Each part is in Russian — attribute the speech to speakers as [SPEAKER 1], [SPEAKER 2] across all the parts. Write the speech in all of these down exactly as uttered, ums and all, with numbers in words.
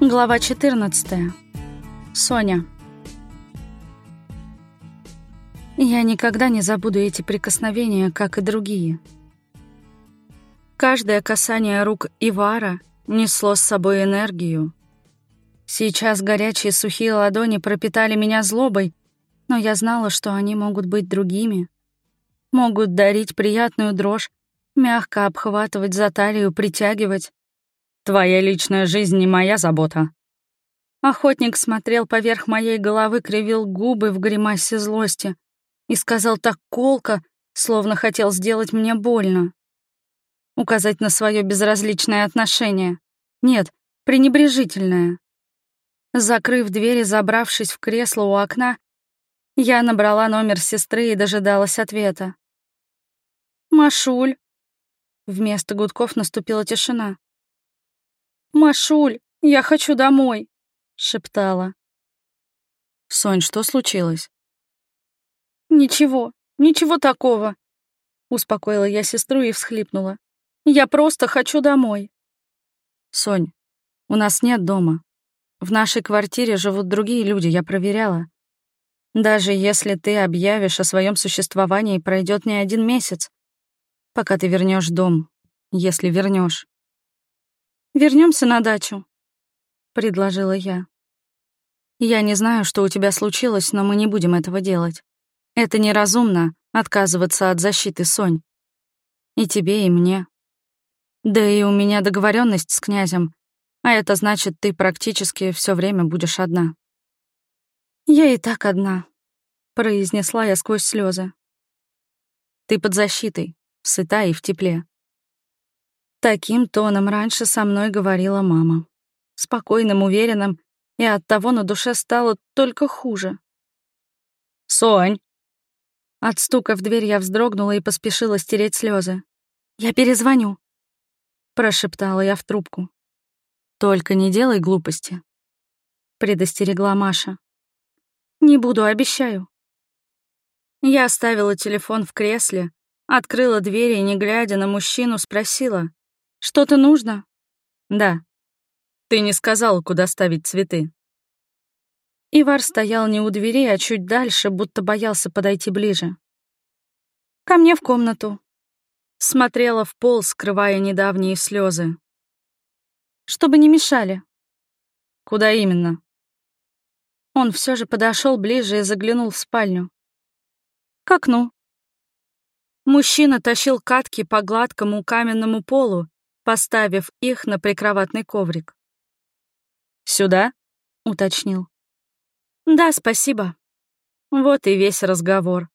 [SPEAKER 1] Глава четырнадцатая. Соня. Я никогда не забуду эти прикосновения, как и другие. Каждое касание рук Ивара несло с собой энергию. Сейчас горячие сухие ладони пропитали меня злобой, но я знала, что они могут быть другими. Могут дарить приятную дрожь, мягко обхватывать за талию, притягивать.
[SPEAKER 2] Твоя личная жизнь не моя забота.
[SPEAKER 1] Охотник смотрел поверх моей головы, кривил губы в гримасе злости и сказал так колко, словно хотел сделать мне больно. Указать на свое безразличное отношение. Нет, пренебрежительное. Закрыв дверь и забравшись в кресло у окна, я набрала номер сестры и дожидалась ответа. «Машуль». Вместо гудков наступила тишина. «Машуль, я хочу домой», — шептала.
[SPEAKER 2] «Сонь, что случилось?»
[SPEAKER 1] «Ничего, ничего такого», — успокоила я сестру и всхлипнула. «Я просто хочу домой».
[SPEAKER 2] «Сонь, у нас нет дома. В нашей квартире живут другие люди, я проверяла. Даже если ты объявишь о своем существовании, пройдет не один месяц, пока ты вернешь дом, если вернешь.
[SPEAKER 1] Вернемся на дачу», — предложила я.
[SPEAKER 2] Я не знаю, что у тебя случилось, но мы не будем этого делать. Это неразумно — отказываться от защиты, Сонь. И тебе, и мне. Да и у меня договоренность с князем, а это значит, ты практически все время будешь одна.
[SPEAKER 1] «Я и так одна», — произнесла я сквозь слезы.
[SPEAKER 2] Ты под защитой, сыта и в тепле.
[SPEAKER 1] Таким тоном раньше со мной говорила мама. Спокойным, уверенным, и оттого на душе стало только хуже.
[SPEAKER 2] «Сонь!»
[SPEAKER 1] От стука в дверь я вздрогнула и поспешила стереть слезы. «Я перезвоню», — прошептала я в трубку.
[SPEAKER 2] «Только не делай глупости», — предостерегла Маша.
[SPEAKER 1] «Не буду, обещаю». Я оставила телефон в кресле, открыла дверь и, не глядя на мужчину, спросила: «Что-то нужно?»
[SPEAKER 2] «Да. Ты не сказала, куда ставить цветы».
[SPEAKER 1] Ивар стоял не у двери, а чуть дальше, будто боялся подойти ближе. «Ко мне в комнату». Смотрела в пол, скрывая недавние слезы. «Чтобы не мешали».
[SPEAKER 2] «Куда именно?»
[SPEAKER 1] Он все же подошел ближе и заглянул в спальню. «К окну». Мужчина тащил катки по гладкому каменному полу, поставив их на прикроватный коврик.
[SPEAKER 2] «Сюда?»
[SPEAKER 1] — уточнил. «Да, спасибо». Вот и весь разговор.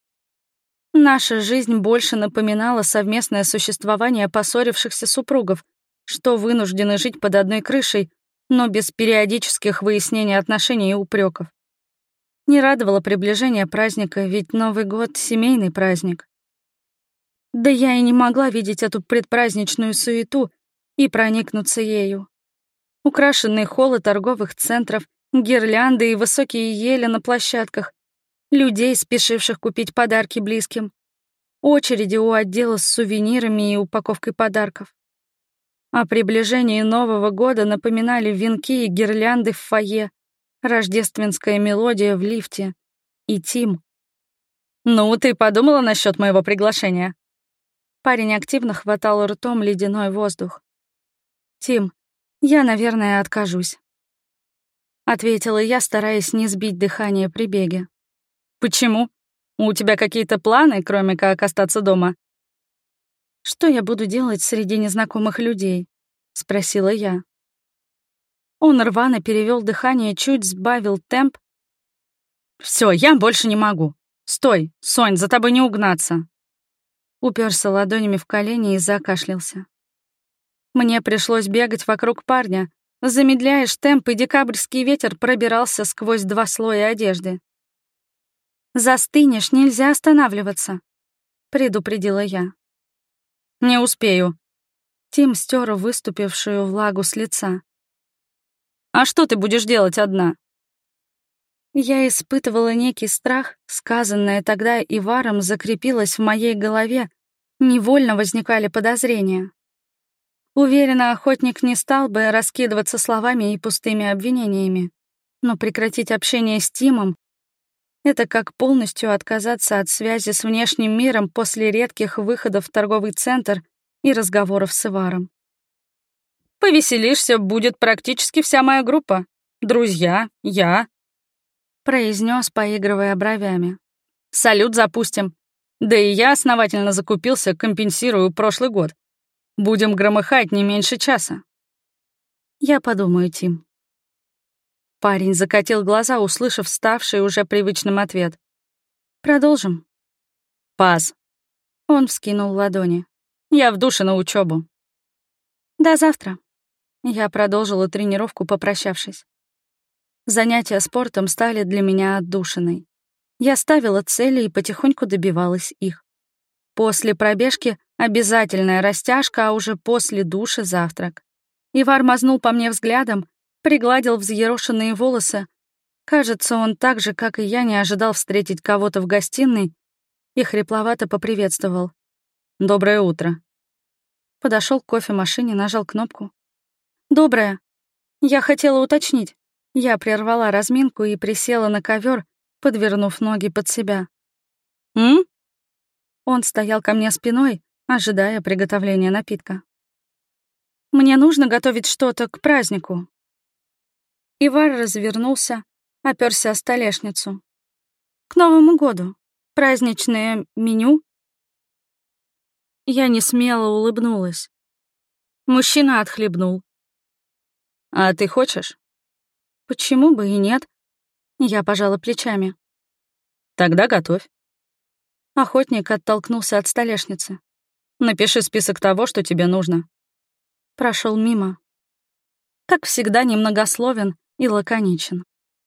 [SPEAKER 1] Наша жизнь больше напоминала совместное существование поссорившихся супругов, что вынуждены жить под одной крышей, но без периодических выяснений отношений и упреков. Не радовало приближение праздника, ведь Новый год — семейный праздник. Да я и не могла видеть эту предпраздничную суету и проникнуться ею. Украшенные холлы торговых центров, гирлянды и высокие ели на площадках, людей, спешивших купить подарки близким, очереди у отдела с сувенирами и упаковкой подарков. О приближении Нового года напоминали венки и гирлянды в фойе, рождественская мелодия в лифте и Тим.
[SPEAKER 2] «Ну, ты подумала насчет моего приглашения?»
[SPEAKER 1] Парень активно хватал ртом ледяной воздух. «Тим, я, наверное, откажусь», — ответила я, стараясь не сбить дыхание при беге.
[SPEAKER 2] «Почему? У тебя какие-то планы, кроме как остаться дома?»
[SPEAKER 1] «Что я буду делать среди незнакомых людей?» — спросила я. Он рвано перевел дыхание, чуть сбавил темп.
[SPEAKER 2] «Все, я больше не могу. Стой, Сонь, за тобой не угнаться».
[SPEAKER 1] Уперся ладонями в колени и закашлялся. Мне пришлось бегать вокруг парня. Замедляешь темп, и декабрьский ветер пробирался сквозь два слоя одежды. «Застынешь, нельзя останавливаться», — предупредила я.
[SPEAKER 2] «Не успею».
[SPEAKER 1] Тим стер выступившую влагу с лица.
[SPEAKER 2] «А что ты будешь делать одна?»
[SPEAKER 1] Я испытывала некий страх, сказанное тогда Иваром закрепилось в моей голове, невольно возникали подозрения. Уверена, охотник не стал бы раскидываться словами и пустыми обвинениями. Но прекратить общение с Тимом — это как полностью отказаться от связи с внешним миром после редких выходов в торговый центр и разговоров с Иваром. «Повеселишься, будет практически вся моя группа. Друзья, я», — произнес, поигрывая бровями. «Салют запустим. Да и я основательно закупился, компенсирую прошлый год. Будем громыхать не меньше часа». «Я подумаю, Тим». Парень закатил глаза, услышав ставший уже привычным ответ. «Продолжим». «Пас». Он вскинул ладони. «Я в душе на учебу. «До завтра». Я продолжила тренировку, попрощавшись. Занятия спортом стали для меня отдушиной. Я ставила цели и потихоньку добивалась их. После пробежки обязательная растяжка, а уже после душа завтрак. Ивар мазнул по мне взглядом, пригладил взъерошенные волосы. Кажется, он так же, как и я, не ожидал встретить кого-то в гостиной и хрипловато поприветствовал. «Доброе утро». Подошел к кофемашине, нажал кнопку. «Доброе. Я хотела уточнить». Я прервала разминку и присела на ковер, подвернув ноги под себя. «М?» Он стоял ко мне спиной, ожидая приготовления напитка. «Мне нужно готовить что-то к празднику». Ивар развернулся, оперся о столешницу. «К Новому году. Праздничное меню?» Я несмело улыбнулась. Мужчина отхлебнул. «А ты хочешь?» «Почему бы и нет?» Я пожала плечами. «Тогда готовь». Охотник оттолкнулся от столешницы. «Напиши список того, что тебе нужно». Прошел мимо. Как всегда, немногословен и лаконичен.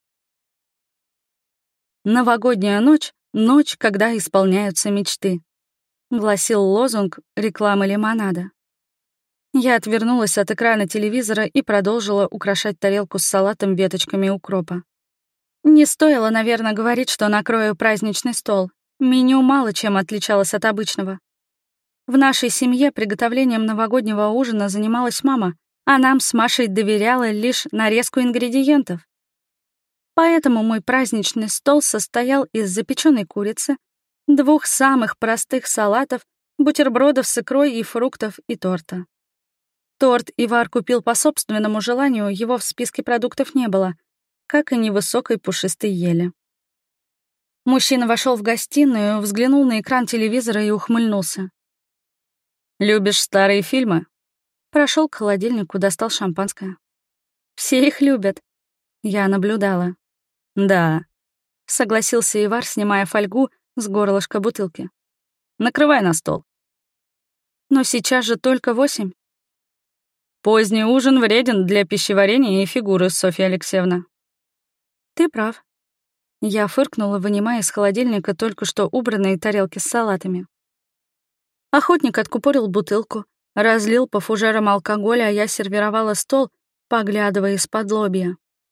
[SPEAKER 1] «Новогодняя ночь — ночь, когда исполняются мечты», — гласил лозунг рекламы лимонада. Я отвернулась от экрана телевизора и продолжила украшать тарелку с салатом веточками укропа. Не стоило, наверное, говорить, что накрою праздничный стол. Меню мало чем отличалось от обычного. В нашей семье приготовлением новогоднего ужина занималась мама, а нам с Машей доверяла лишь нарезку ингредиентов. Поэтому мой праздничный стол состоял из запеченной курицы, двух самых простых салатов, бутербродов с икрой и фруктов и торта. Торт Ивар купил по собственному желанию, его в списке продуктов не было, как и невысокой пушистой ели. Мужчина вошел в гостиную, взглянул на экран телевизора и ухмыльнулся. «Любишь старые фильмы?» Прошел к холодильнику, достал шампанское. «Все их любят». Я наблюдала. «Да», — согласился Ивар, снимая фольгу с горлышка бутылки. «Накрывай на стол». «Но сейчас же только восемь». «Поздний ужин вреден для пищеварения и фигуры, Софья Алексеевна». «Ты прав». Я фыркнула, вынимая из холодильника только что убранные тарелки с салатами. Охотник откупорил бутылку, разлил по фужерам алкоголя, а я сервировала стол, поглядывая из-под лобья.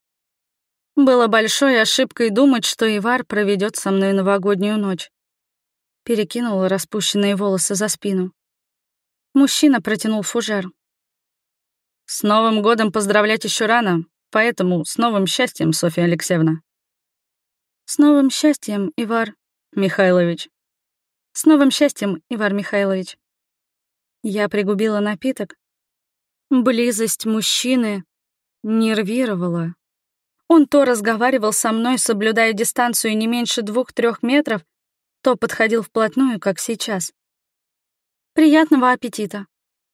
[SPEAKER 1] Было большой ошибкой думать, что Ивар проведет со мной новогоднюю ночь. Перекинула распущенные волосы за спину. Мужчина протянул фужер. «С Новым годом поздравлять еще рано, поэтому с новым счастьем, Софья Алексеевна». «С новым счастьем, Ивар Михайлович». «С новым счастьем, Ивар Михайлович». Я пригубила напиток. Близость мужчины нервировала. Он то разговаривал со мной, соблюдая дистанцию не меньше двух-трех метров, то подходил вплотную, как сейчас. «Приятного аппетита».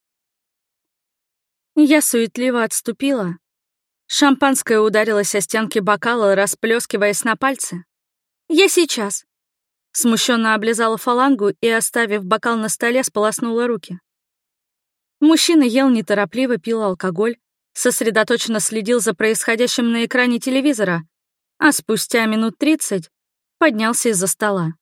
[SPEAKER 1] Я суетливо отступила. Шампанское ударилось о стенки бокала, расплескиваясь на пальцы. «Я сейчас». Смущенно облизала фалангу и, оставив бокал на столе, сполоснула руки. Мужчина ел неторопливо, пил алкоголь, сосредоточенно следил за происходящим на экране телевизора, а спустя минут тридцать поднялся из-за стола.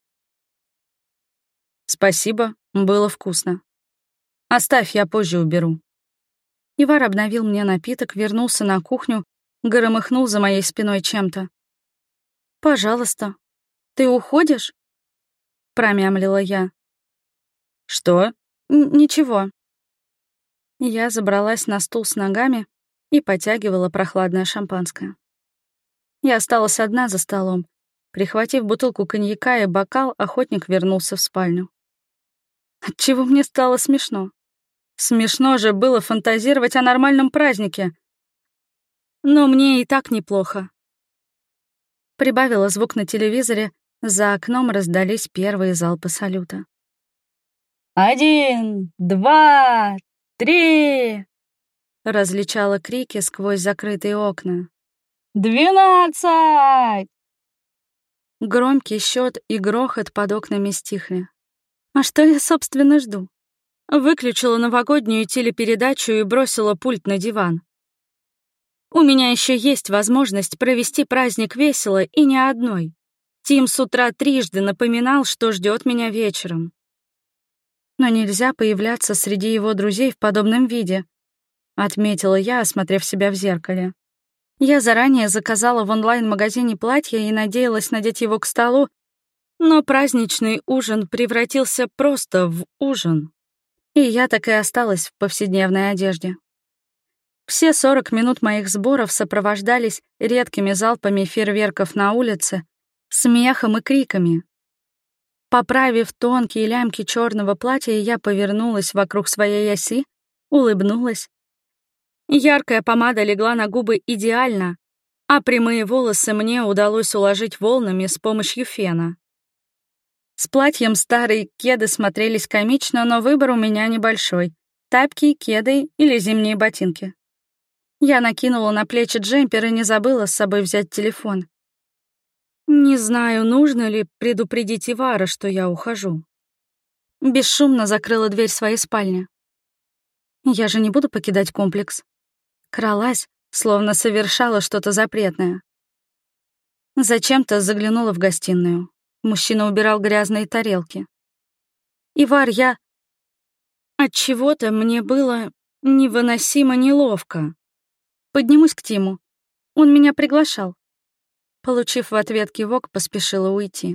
[SPEAKER 1] «Спасибо, было вкусно. Оставь, я позже уберу». Ивар обновил мне напиток, вернулся на кухню, громыхнул за моей спиной чем-то. «Пожалуйста, ты уходишь?» — промямлила я. «Что?» Н «Ничего». Я забралась на стул с ногами и потягивала прохладное шампанское. Я осталась одна за столом. Прихватив бутылку коньяка и бокал, охотник вернулся в спальню. Отчего мне стало смешно? Смешно же было фантазировать о нормальном празднике. Но мне и так неплохо. Прибавила звук на телевизоре, за окном раздались первые залпы салюта. «Один, два, три!» Различала крики сквозь закрытые окна. «Двенадцать!» Громкий счет и грохот под окнами стихли. А что я, собственно, жду? Выключила новогоднюю телепередачу и бросила пульт на диван. У меня еще есть возможность провести праздник весело и не одной. Тим с утра трижды напоминал, что ждет меня вечером. Но нельзя появляться среди его друзей в подобном виде, отметила я, осмотрев себя в зеркале. Я заранее заказала в онлайн-магазине платье и надеялась надеть его к столу, но праздничный ужин превратился просто в ужин. И я так и осталась в повседневной одежде. Все сорок минут моих сборов сопровождались редкими залпами фейерверков на улице, смехом и криками. Поправив тонкие лямки черного платья, я повернулась вокруг своей оси, улыбнулась. Яркая помада легла на губы идеально, а прямые волосы мне удалось уложить волнами с помощью фена. С платьем старые кеды смотрелись комично, но выбор у меня небольшой — тапки, кеды или зимние ботинки. Я накинула на плечи джемпер и не забыла с собой взять телефон. Не знаю, нужно ли предупредить Ивара, что я ухожу. Бесшумно закрыла дверь своей спальни. Я же не буду покидать комплекс. Кралась, словно совершала что-то запретное. Зачем-то заглянула в гостиную. Мужчина убирал грязные тарелки. «Ивар, я...» Отчего-то мне было невыносимо неловко. Поднимусь к Тиму. Он меня приглашал. Получив в ответ кивок, поспешила уйти.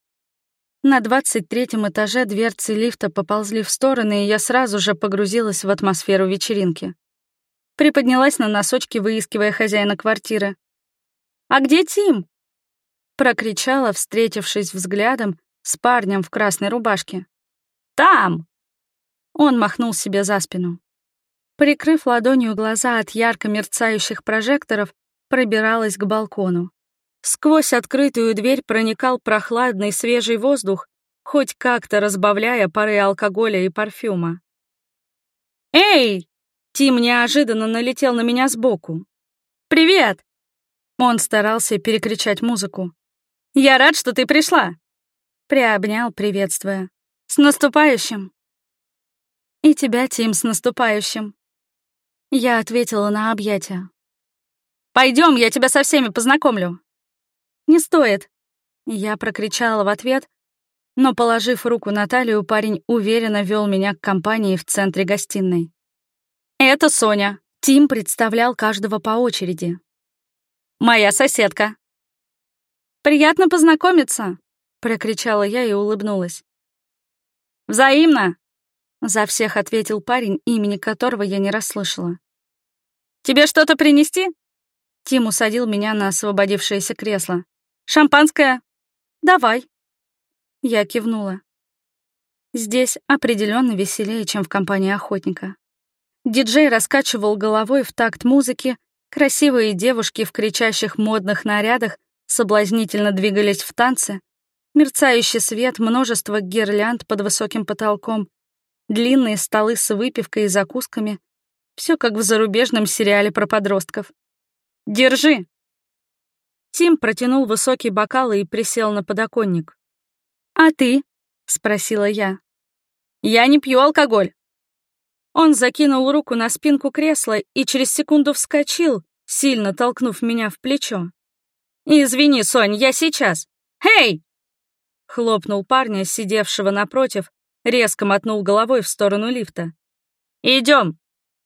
[SPEAKER 1] На двадцать третьем этаже дверцы лифта поползли в стороны, и я сразу же погрузилась в атмосферу вечеринки. Приподнялась на носочки, выискивая хозяина квартиры. «А где Тим?» Прокричала, встретившись взглядом с парнем в красной рубашке. «Там!» Он махнул себе за спину. Прикрыв ладонью глаза от ярко мерцающих прожекторов, пробиралась к балкону. Сквозь открытую дверь проникал прохладный свежий воздух, хоть как-то разбавляя пары алкоголя и парфюма. «Эй!» Тим неожиданно налетел на меня сбоку. «Привет!» Он старался перекричать музыку. «Я рад, что ты пришла!» Приобнял, приветствуя. «С наступающим!» «И тебя, Тим, с наступающим!» Я ответила на объятия. «Пойдем, я тебя со всеми познакомлю!» «Не стоит!» Я прокричала в ответ, но, положив руку на талию, парень уверенно вел меня к компании в центре гостиной. «Это Соня!» Тим представлял каждого по очереди. «Моя соседка!» «Приятно познакомиться!» — прокричала я и улыбнулась. «Взаимно!» — за всех ответил парень, имени которого я не расслышала. «Тебе что-то принести?» Тим усадил меня на освободившееся кресло. «Шампанское?» «Давай». Я кивнула. Здесь определенно веселее, чем в компании охотника. Диджей раскачивал головой в такт музыки, красивые девушки в кричащих модных нарядах соблазнительно двигались в танце, мерцающий свет, множество гирлянд под высоким потолком, длинные столы с выпивкой и закусками. Все как в зарубежном сериале про подростков. «Держи!» Тим протянул высокий бокал и присел на подоконник. «А ты?» — спросила я. «Я не пью алкоголь». Он закинул руку на спинку кресла и через секунду вскочил, сильно толкнув меня в плечо. «Извини, Сонь, я сейчас. Эй!» Хлопнул парня, сидевшего напротив, резко мотнул головой в сторону лифта. «Идем!»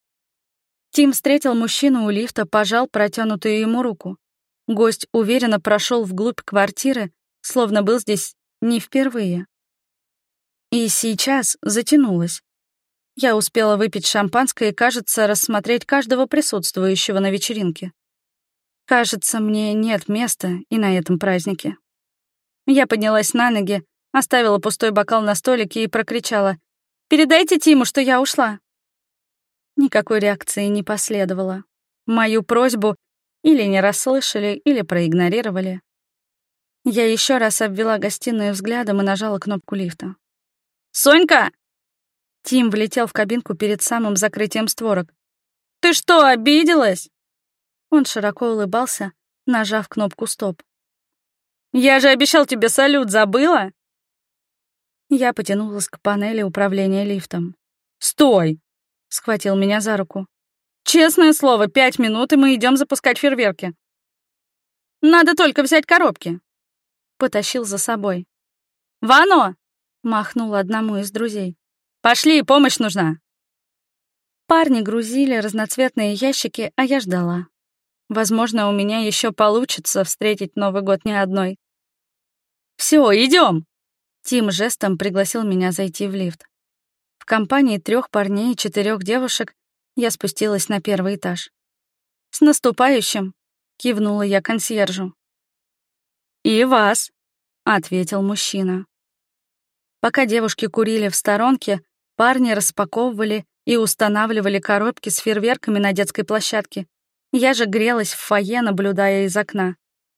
[SPEAKER 1] Тим встретил мужчину у лифта, пожал протянутую ему руку. Гость уверенно прошел вглубь квартиры, словно был здесь не впервые. И сейчас затянулось. Я успела выпить шампанское и, кажется, рассмотреть каждого присутствующего на вечеринке. Кажется, мне нет места и на этом празднике. Я поднялась на ноги, оставила пустой бокал на столике и прокричала: «Передайте Тиму, что я ушла». Никакой реакции не последовало. Мою просьбу или не расслышали, или проигнорировали. Я еще раз обвела гостиную взглядом и нажала кнопку лифта. «Сонька!» Тим влетел в кабинку перед самым закрытием створок. «Ты что, обиделась?» Он широко улыбался, нажав кнопку «Стоп». «Я же обещал тебе салют, забыла?» Я потянулась к панели управления лифтом. «Стой!» — схватил меня за руку. «Честное слово, пять минут, и мы идем запускать фейерверки. Надо только взять коробки». Потащил за собой. «Вано!» — махнул одному из друзей. «Пошли, помощь нужна». Парни грузили разноцветные ящики, а я ждала. Возможно, у меня еще получится встретить Новый год не одной. «Все, идем!» Тим жестом пригласил меня зайти в лифт. В компании трех парней и четырех девушек я спустилась на первый этаж. «С наступающим!» — кивнула я консьержу. «И вас!» — ответил мужчина. Пока девушки курили в сторонке, парни распаковывали и устанавливали коробки с фейерверками на детской площадке. Я же грелась в фойе, наблюдая из окна.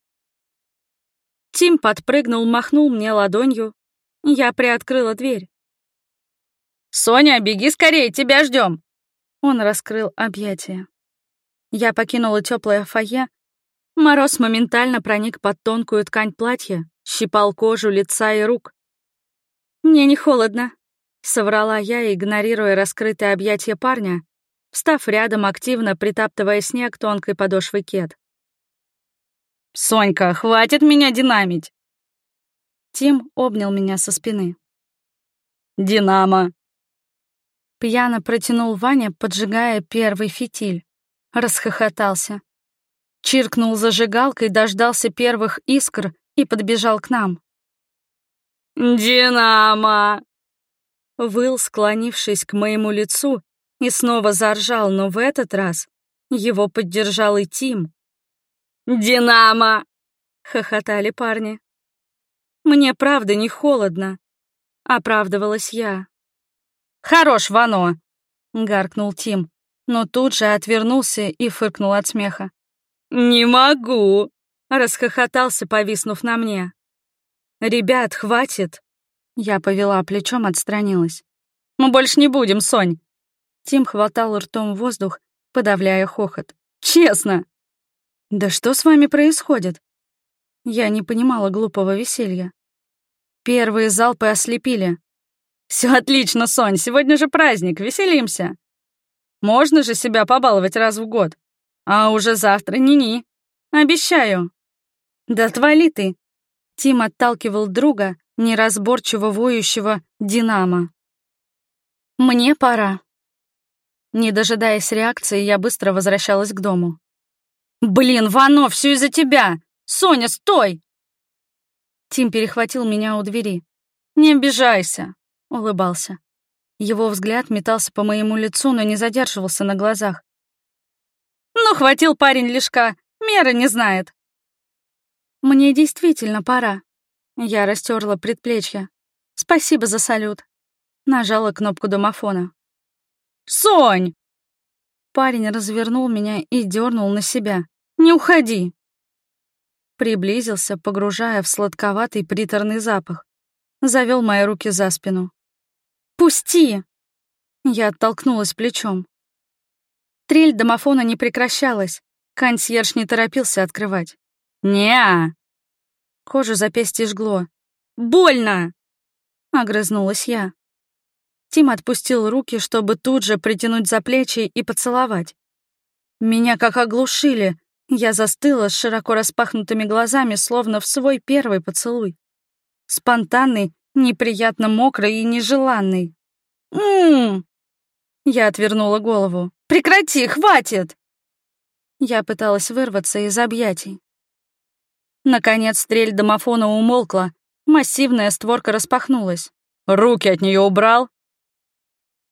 [SPEAKER 1] Тим подпрыгнул, махнул мне ладонью. Я приоткрыла дверь. «Соня, беги скорее, тебя ждем!» Он раскрыл объятия. Я покинула теплое фойе. Мороз моментально проник под тонкую ткань платья, щипал кожу лица и рук. «Мне не холодно», — соврала я, игнорируя раскрытое объятие парня, встав рядом, активно притаптывая снег тонкой подошвой кед. «Сонька, хватит меня динамить!» Тим обнял меня со спины. «Динамо!» Пьяно протянул Ваня, поджигая первый фитиль. Расхохотался. Чиркнул зажигалкой, дождался первых искр и подбежал к нам. «Динамо!» Выл, склонившись к моему лицу, и снова заржал, но в этот раз его поддержал и Тим. «Динамо!» — хохотали парни. «Мне правда не холодно», — оправдывалась я. «Хорош, Вано!» — гаркнул Тим, но тут же отвернулся и фыркнул от смеха. «Не могу!» — расхохотался, повиснув на мне. «Ребят, хватит!» Я повела плечом, отстранилась. «Мы больше не будем, Сонь!» Тим хватал ртом воздух, подавляя хохот. «Честно!» «Да что с вами происходит?» Я не понимала глупого веселья. Первые залпы ослепили. «Все отлично, Сонь, сегодня же праздник, веселимся. Можно же себя побаловать раз в год. А уже завтра ни-ни. Обещаю». «Да отвали ты!» Тим отталкивал друга, неразборчиво воющего «Динамо». «Мне пора». Не дожидаясь реакции, я быстро возвращалась к дому. «Блин, Вано, все из-за тебя! Соня, стой!» Тим перехватил меня у двери. «Не обижайся», — улыбался. Его взгляд метался по моему лицу, но не задерживался на глазах. «Ну, хватил парень лишка, меры не знает». «Мне действительно пора». Я растерла предплечье. «Спасибо за салют». Нажала кнопку домофона. «Сонь!» Парень развернул меня и дернул на себя. «Не уходи!» Приблизился, погружая в сладковатый приторный запах. Завел мои руки за спину. «Пусти!» Я оттолкнулась плечом. Трель домофона не прекращалась. Консьерж не торопился открывать. «Не-а!» Кожу запястья жгло. «Больно!» Огрызнулась я. Тим отпустил руки, чтобы тут же притянуть за плечи и поцеловать. Меня как оглушили. Я застыла с широко распахнутыми глазами, словно в свой первый поцелуй. Спонтанный, неприятно мокрый и нежеланный. «М-м-м!» Я отвернула голову. «Прекрати, хватит!» Я пыталась вырваться из объятий. Наконец стрель домофона умолкла, массивная створка распахнулась. «Руки от нее убрал!»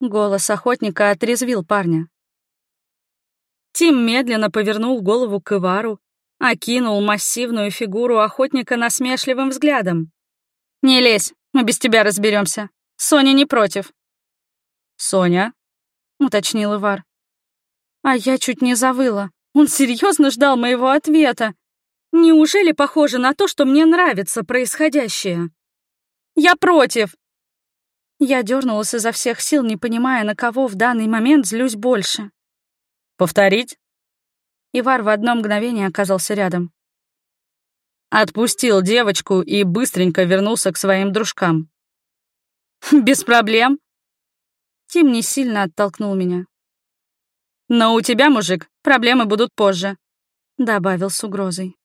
[SPEAKER 1] Голос охотника отрезвил парня. Тим медленно повернул голову к Ивару, окинул массивную фигуру охотника насмешливым взглядом. «Не лезь, мы без тебя разберемся. Соня не против». «Соня?» — уточнил Ивар. А я чуть не завыла. Он серьезно ждал моего ответа. Неужели похоже на то, что мне нравится происходящее? «Я против!» Я дернулась изо всех сил, не понимая, на кого в данный момент злюсь больше. «Повторить?» Ивар в одно мгновение оказался рядом. Отпустил девочку и быстренько вернулся к своим дружкам. «Без проблем». Тим не сильно оттолкнул меня. «Но у тебя, мужик, проблемы будут позже», — добавил с угрозой.